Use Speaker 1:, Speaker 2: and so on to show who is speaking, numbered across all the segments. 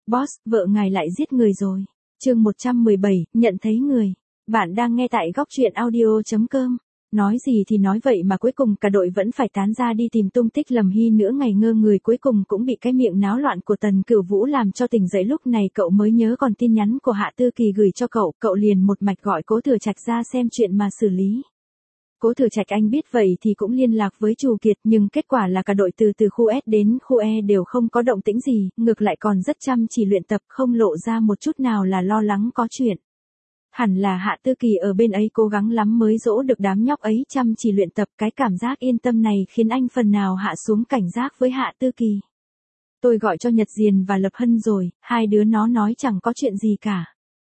Speaker 1: Boss, vợ ngài lại giết người rồi. Chương 117, nhận thấy người. Bạn đang nghe tại góc truyện audio.com. Nói gì thì nói vậy mà cuối cùng cả đội vẫn phải tán ra đi tìm tung tích Lâm Hy nữa. Ngày ngơ người cuối cùng cũng bị cái miệng náo loạn của Tần Cửu Vũ làm cho tỉnh dậy. Lúc này cậu mới nhớ còn tin nhắn của Hạ Tư Kỳ gửi cho cậu liền một mạch gọi Cố Thừa Trạch ra xem chuyện mà xử lý. Cố Thừa Trạch anh biết vậy thì cũng liên lạc với Trù Kiệt, nhưng kết quả là cả đội từ khu S đến khu E đều không có động tĩnh gì, ngược lại còn rất chăm chỉ luyện tập, không lộ ra một chút nào là lo lắng có chuyện. Hẳn là Hạ Tư Kỳ ở bên ấy cố gắng lắm mới dỗ được đám nhóc ấy chăm chỉ luyện tập. Cái cảm giác yên tâm này khiến anh phần nào hạ xuống cảnh giác với Hạ Tư Kỳ. Tôi gọi cho Nhật Diền và Lập Hân rồi, hai đứa nó nói chẳng có chuyện gì cả.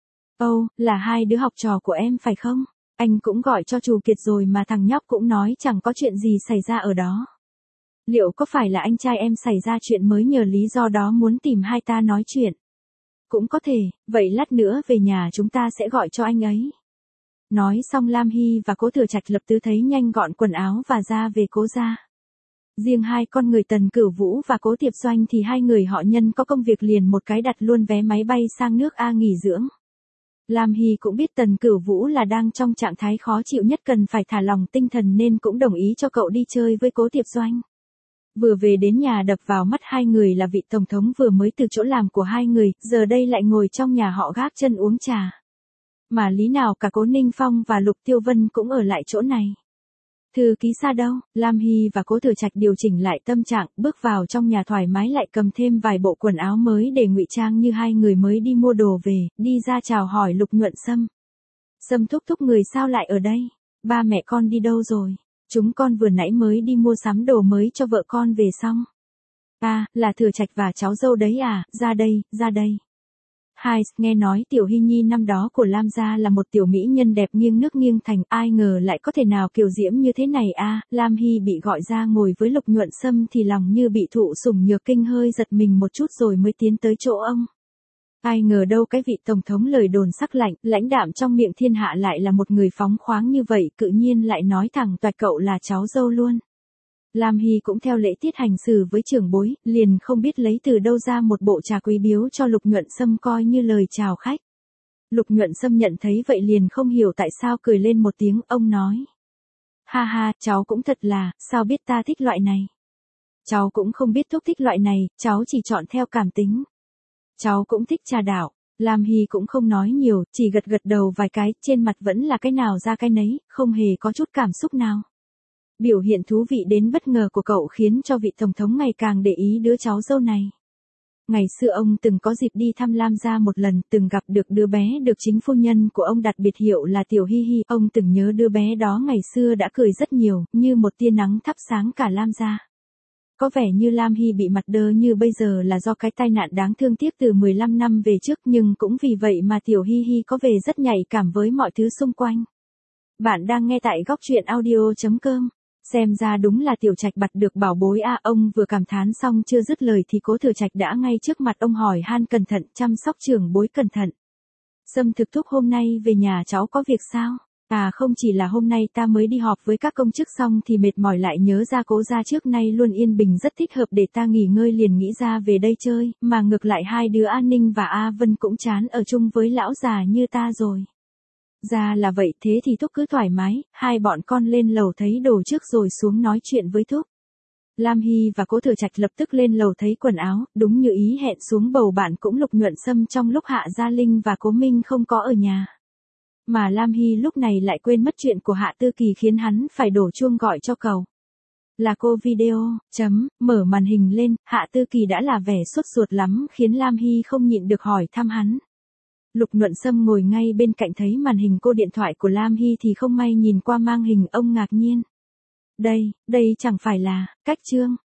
Speaker 1: Ồ, là hai đứa học trò của em phải không? Anh cũng gọi cho Trù Kiệt rồi mà thằng nhóc cũng nói chẳng có chuyện gì xảy ra ở đó. Liệu có phải là anh trai em xảy ra chuyện mới nhờ lý do đó muốn tìm hai ta nói chuyện? Cũng có thể, vậy lát nữa về nhà chúng ta sẽ gọi cho anh ấy. Nói xong Lam Hy và Cố Thừa Trạch lập tức thấy nhanh gọn quần áo và ra về Cố gia. Riêng hai con người Tần Cửu Vũ và Cố Tiệp Doanh thì hai người họ nhân có công việc liền một cái đặt luôn vé máy bay sang nước A nghỉ dưỡng. Lam Hy cũng biết Tần Cửu Vũ là đang trong trạng thái khó chịu nhất cần phải thả lỏng tinh thần nên cũng đồng ý cho cậu đi chơi với Cố Tiệp Doanh. Vừa về đến nhà đập vào mắt hai người là vị tổng thống vừa mới từ chỗ làm của hai người, giờ đây lại ngồi trong nhà họ gác chân uống trà. Mà lý nào cả Cố Ninh Phong và Lục Tiêu Vân cũng ở lại chỗ này. Thư ký xa đâu? Lam Hy và Cố Thừa Trạch điều chỉnh lại tâm trạng, bước vào trong nhà thoải mái lại cầm thêm vài bộ quần áo mới để ngụy trang như hai người mới đi mua đồ về, đi ra chào hỏi Lục Nhuận Sâm. Sâm thúc thúc người sao lại ở đây? Ba mẹ con đi đâu rồi? Chúng con vừa nãy mới đi mua sắm đồ mới cho vợ con về xong. À, là Thừa Trạch và cháu dâu đấy à, ra đây, ra đây. Hai, nghe nói Tiểu Hy Nhi năm đó của Lam gia là một tiểu mỹ nhân đẹp nghiêng nước nghiêng thành, ai ngờ lại có thể nào kiều diễm như thế này à. Lam Hy bị gọi ra ngồi với Lục Nhuận Sâm thì lòng như bị thụ sủng nhược kinh, hơi giật mình một chút rồi mới tiến tới chỗ ông. Ai ngờ đâu cái vị tổng thống lời đồn sắc lạnh, lãnh đạm trong miệng thiên hạ lại là một người phóng khoáng như vậy, tự nhiên lại nói thẳng toạch cậu là cháu dâu luôn. Lam Hy cũng theo lễ tiết hành xử với trưởng bối, liền không biết lấy từ đâu ra một bộ trà quý biếu cho Lục Nhuận Sâm coi như lời chào khách. Lục Nhuận Sâm nhận thấy vậy liền không hiểu tại sao cười lên một tiếng, ông nói. Ha ha, cháu cũng thật là, sao biết ta thích loại này? Cháu cũng không biết thúc thích loại này, cháu chỉ chọn theo cảm tính. Cháu cũng thích trà đảo. Lam Hy cũng không nói nhiều, chỉ gật gật đầu vài cái, trên mặt vẫn là cái nào ra cái nấy, không hề có chút cảm xúc nào. Biểu hiện thú vị đến bất ngờ của cậu khiến cho vị tổng thống ngày càng để ý đứa cháu dâu này. Ngày xưa ông từng có dịp đi thăm Lam gia một lần, từng gặp được đứa bé được chính phu nhân của ông đặt biệt hiệu là Tiểu Hy Hy. Ông từng nhớ đứa bé đó ngày xưa đã cười rất nhiều, như một tia nắng thắp sáng cả Lam gia. Có vẻ như Lam Hy bị mặt đơ như bây giờ là do cái tai nạn đáng thương tiếc từ 15 năm về trước, nhưng cũng vì vậy mà Tiểu Hy Hy có vẻ rất nhạy cảm với mọi thứ xung quanh. Bạn đang nghe tại góc truyện audio.com. Xem ra đúng là Tiểu Trạch bặt được bảo bối à. Ông vừa cảm thán xong chưa dứt lời thì Cố Thừa Trạch đã ngay trước mặt ông hỏi han cẩn thận, chăm sóc trưởng bối cẩn thận. Sâm thực thúc hôm nay về nhà cháu có việc sao? À không, chỉ là hôm nay ta mới đi họp với các công chức xong thì mệt mỏi lại nhớ ra Cố gia trước nay luôn yên bình rất thích hợp để ta nghỉ ngơi liền nghĩ ra về đây chơi, mà ngược lại hai đứa An Ninh và A Vân cũng chán ở chung với lão già như ta rồi. Ra là vậy, thế thì thúc cứ thoải mái, hai bọn con lên lầu thấy đồ trước rồi xuống nói chuyện với thúc. Lam Hy và Cố Thừa Trạch lập tức lên lầu thấy quần áo, đúng như ý hẹn xuống bầu bạn cũng Lục Nhuận Sâm trong lúc Hạ Gia Linh và Cố Minh không có ở nhà. Mà Lam Hy lúc này lại quên mất chuyện của Hạ Tư Kỳ khiến hắn phải đổ chuông gọi cho cậu. Là cô video, mở màn hình lên, Hạ Tư Kỳ đã là vẻ sốt ruột lắm khiến Lam Hy không nhịn được hỏi thăm hắn. Lục Nhuận Sâm ngồi ngay bên cạnh thấy màn hình cô điện thoại của Lam Hy thì không may nhìn qua mang hình, ông ngạc nhiên. Đây chẳng phải là, Cách Trương.